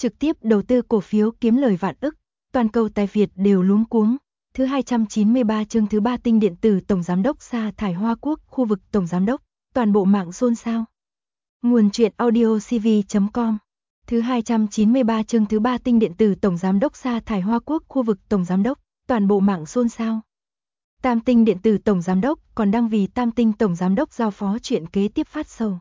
trực tiếp đầu tư cổ phiếu kiếm lời vạn ức, toàn cầu tài Việt đều luống cuống. Thứ 293 chương thứ 3 Tinh điện tử tổng giám đốc sa thải Hoa Quốc, khu vực tổng giám đốc, toàn bộ mạng xôn xao. Nguồn truyện audio cv.com. Thứ 293 chương thứ 3 Tinh điện tử tổng giám đốc sa thải Hoa Quốc, khu vực tổng giám đốc, toàn bộ mạng xôn xao. Tam Tinh điện tử tổng giám đốc còn đang vì Tam Tinh tổng giám đốc giao phó chuyện kế tiếp phát sầu.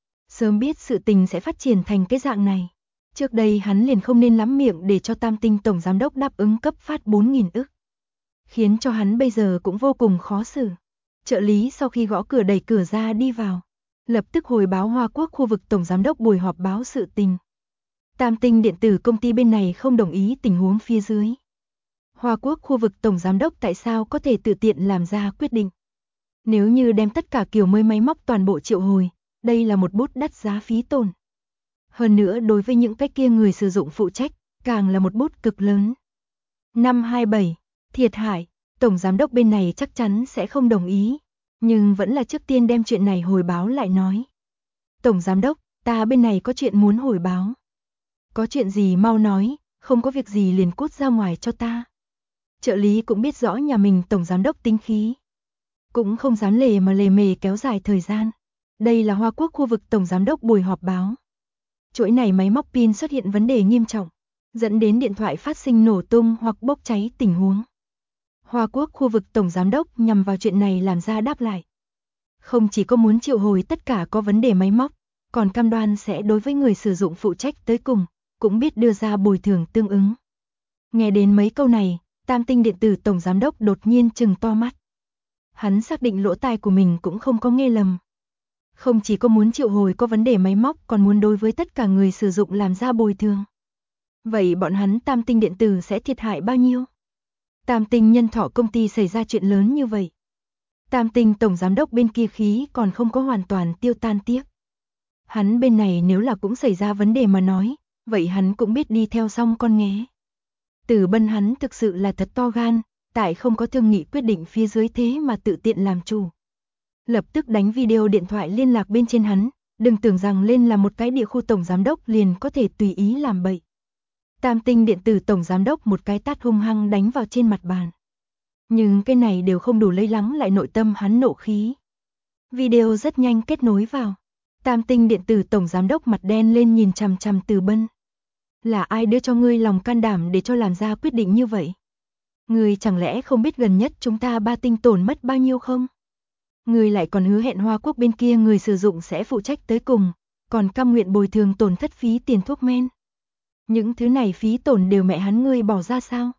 Sớm biết sự tình sẽ phát triển thành cái dạng này, trước đây hắn liền không nên lắm miệng để cho Tam Tinh tổng giám đốc đáp ứng cấp phát 4.000 ức. Khiến cho hắn bây giờ cũng vô cùng khó xử. Trợ lý sau khi gõ cửa đẩy cửa ra đi vào, lập tức hồi báo Hoa Quốc khu vực tổng giám đốc buổi họp báo sự tình. Tam Tinh điện tử công ty bên này không đồng ý tình huống phía dưới. Hoa Quốc khu vực tổng giám đốc tại sao có thể tự tiện làm ra quyết định? Nếu như đem tất cả kiểu mới máy móc toàn bộ triệu hồi, đây là một bút đắt giá phí tổn. Hơn nữa đối với những cái kia người sử dụng phụ trách, càng là một bút cực lớn. Năm 27, thiệt hại, tổng giám đốc bên này chắc chắn sẽ không đồng ý, nhưng vẫn là trước tiên đem chuyện này hồi báo lại nói. Tổng giám đốc, ta bên này có chuyện muốn hồi báo. Có chuyện gì mau nói, không có việc gì liền cút ra ngoài cho ta. Trợ lý cũng biết rõ nhà mình tổng giám đốc tính khí, cũng không dám lề mà lề mề kéo dài thời gian. Đây là Hoa Quốc khu vực tổng giám đốc buổi họp báo. Chuỗi này máy móc pin xuất hiện vấn đề nghiêm trọng, dẫn đến điện thoại phát sinh nổ tung hoặc bốc cháy tình huống. Hoa Quốc khu vực tổng giám đốc nhằm vào chuyện này làm ra đáp lại. Không chỉ có muốn triệu hồi tất cả có vấn đề máy móc, còn cam đoan sẽ đối với người sử dụng phụ trách tới cùng, cũng biết đưa ra bồi thường tương ứng. Nghe đến mấy câu này, Tam Tinh điện tử tổng giám đốc đột nhiên trừng to mắt. Hắn xác định lỗ tai của mình cũng không có nghe lầm. Không chỉ có muốn triệu hồi có vấn đề máy móc, còn muốn đối với tất cả người sử dụng làm ra bồi thường. Vậy bọn hắn Tam Tinh điện tử sẽ thiệt hại bao nhiêu? Tam Tinh nhân thọ công ty xảy ra chuyện lớn như vậy. Tam Tinh tổng giám đốc bên kia khí còn không có hoàn toàn tiêu tan tiếc. Hắn bên này nếu là cũng xảy ra vấn đề mà nói, vậy hắn cũng biết đi theo xong con nghé. Tử Bân hắn thực sự là thật to gan, tại không có thương nghị quyết định phía dưới thế mà tự tiện làm chủ. Lập tức đánh video điện thoại liên lạc bên trên hắn, đừng tưởng rằng lên là một cái địa khu tổng giám đốc liền có thể tùy ý làm bậy. Tam Tinh điện tử tổng giám đốc một cái tát hung hăng đánh vào trên mặt bàn. Nhưng cái này đều không đủ lấy lắng lại nội tâm hắn nộ khí. Video rất nhanh kết nối vào. Tam Tinh điện tử tổng giám đốc mặt đen lên nhìn chằm chằm Từ Bân. Là ai đưa cho ngươi lòng can đảm để cho làm ra quyết định như vậy? Ngươi chẳng lẽ không biết gần nhất chúng ta Ba Tinh tổn mất bao nhiêu không? Ngươi lại còn hứa hẹn Hoa Quốc bên kia người sử dụng sẽ phụ trách tới cùng, còn cam nguyện bồi thường tổn thất phí tiền thuốc men. Những thứ này phí tổn đều mẹ hắn ngươi bỏ ra sao?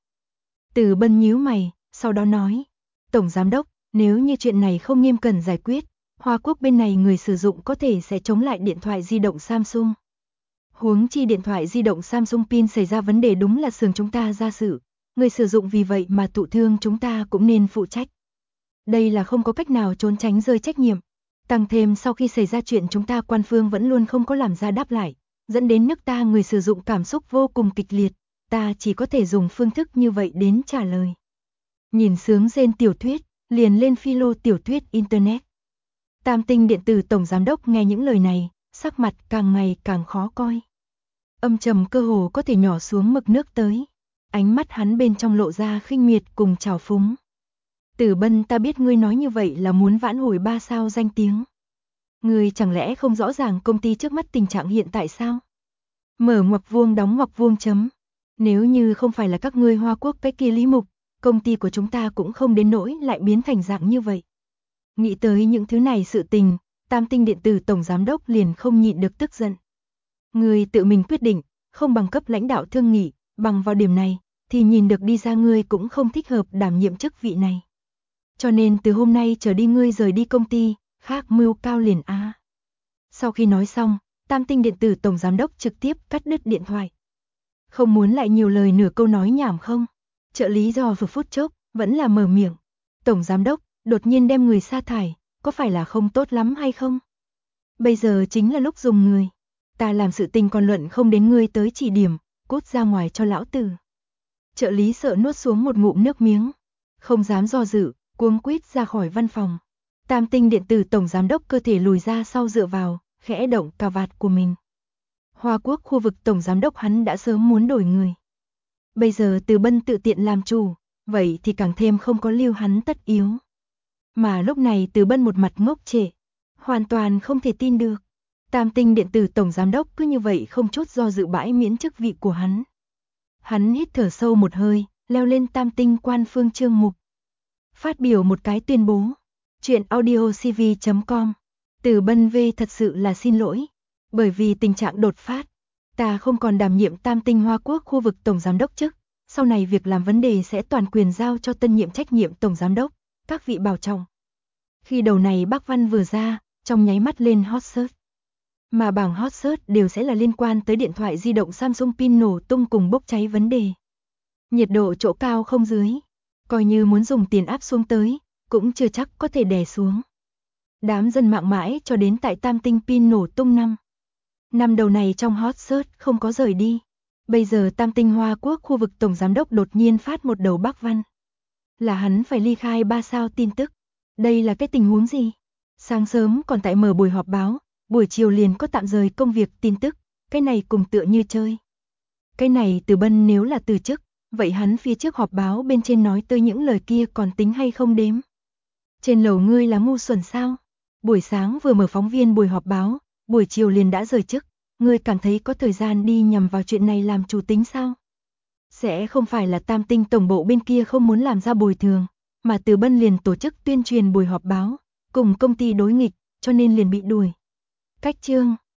Từ Bân nhíu mày, sau đó nói, tổng giám đốc, nếu như chuyện này không nghiêm cẩn giải quyết, Hoa Quốc bên này người sử dụng có thể sẽ chống lại điện thoại di động Samsung. Huống chi điện thoại di động Samsung pin xảy ra vấn đề đúng là xưởng chúng ta ra sự, người sử dụng vì vậy mà thụ thương chúng ta cũng nên phụ trách. Đây là không có cách nào trốn tránh rơi trách nhiệm. Tăng thêm sau khi xảy ra chuyện chúng ta quan phương vẫn luôn không có làm ra đáp lại, dẫn đến nước ta người sử dụng cảm xúc vô cùng kịch liệt, ta chỉ có thể dùng phương thức như vậy đến trả lời. Nhìn sướng rên tiểu thuyết, liền lên philo tiểu thuyết Internet. Tam Tinh điện tử tổng giám đốc nghe những lời này, sắc mặt càng ngày càng khó coi. Âm trầm cơ hồ có thể nhỏ xuống mực nước tới. Ánh mắt hắn bên trong lộ ra khinh miệt cùng trào phúng. Tử Bân, ta biết ngươi nói như vậy là muốn vãn hồi 3 sao danh tiếng. Ngươi chẳng lẽ không rõ ràng công ty trước mắt tình trạng hiện tại sao? Mở ngoặc vuông đóng ngoặc vuông chấm. Nếu như không phải là các ngươi Hoa Quốc cái kia lý mục, công ty của chúng ta cũng không đến nỗi lại biến thành dạng như vậy. Nghĩ tới những thứ này sự tình, Tam Tinh điện tử tổng giám đốc liền không nhịn được tức giận. Ngươi tự mình quyết định, không bằng cấp lãnh đạo thương nghị, bằng vào điểm này, thì nhìn được đi ra ngươi cũng không thích hợp đảm nhiệm chức vị này. Cho nên từ hôm nay trở đi ngươi rời đi công ty, khác mưu cao liền a. Sau khi nói xong, Tam Tinh điện tử tổng giám đốc trực tiếp cắt đứt điện thoại. Không muốn lại nhiều lời nửa câu nói nhảm không? Trợ lý dò vừa phút chốc, vẫn là mở miệng. Tổng giám đốc, đột nhiên đem người sa thải, có phải là không tốt lắm hay không? Bây giờ chính là lúc dùng người. Ta làm sự tình còn luận không đến ngươi tới chỉ điểm, cút ra ngoài cho lão tử. Trợ lý sợ nuốt xuống một ngụm nước miếng, không dám do dự, cuống quýt ra khỏi văn phòng. Tam Tinh điện tử tổng giám đốc cơ thể lùi ra sau dựa vào, khẽ động cà vạt của mình. Hoa Quốc khu vực tổng giám đốc hắn đã sớm muốn đổi người. Bây giờ Từ Bân tự tiện làm chủ, vậy thì càng thêm không có lưu hắn tất yếu. Mà lúc này Từ Bân một mặt ngốc trệ, hoàn toàn không thể tin được. Tam Tinh Điện tử tổng giám đốc cứ như vậy không chút do dự bãi miễn chức vị của hắn. Hắn hít thở sâu một hơi, leo lên Tam Tinh quan phương chương mục. Phát biểu một cái tuyên bố. Chuyện audiocv.com. Từ Bân V thật sự là xin lỗi. Bởi vì tình trạng đột phát, ta không còn đảm nhiệm Tam Tinh Hoa Quốc khu vực tổng giám đốc chức. Sau này việc làm vấn đề sẽ toàn quyền giao cho tân nhiệm trách nhiệm tổng giám đốc. Các vị bảo trọng. Khi đầu này bác văn vừa ra, trong nháy mắt lên hot search. Mà bảng hot search đều sẽ là liên quan tới điện thoại di động Samsung pin nổ tung cùng bốc cháy vấn đề. Nhiệt độ chỗ cao không dưới, coi như muốn dùng tiền áp xuống tới, cũng chưa chắc có thể đè xuống. Đám dân mạng mãi cho đến tại Tam Tinh pin nổ tung năm đầu này trong hot search không có rời đi. Bây giờ Tam Tinh Hoa Quốc khu vực tổng giám đốc đột nhiên phát một đầu bác văn. Là hắn phải ly khai 3 sao tin tức. Đây là cái tình huống gì? Sáng sớm còn tại mở buổi họp báo, buổi chiều liền có tạm rời công việc tin tức, cái này cùng tựa như chơi. Cái này Từ Bân nếu là từ chức, vậy hắn phía trước họp báo bên trên nói tới những lời kia còn tính hay không đếm? Trên lầu ngươi là ngu xuẩn sao? Buổi sáng vừa mở phóng viên buổi họp báo, buổi chiều liền đã rời chức, ngươi cảm thấy có thời gian đi nhằm vào chuyện này làm chủ tính sao? Sẽ không phải là Tam Tinh tổng bộ bên kia không muốn làm ra bồi thường, mà Từ Bân liền tổ chức tuyên truyền buổi họp báo, cùng công ty đối nghịch, cho nên liền bị đuổi. Cách chương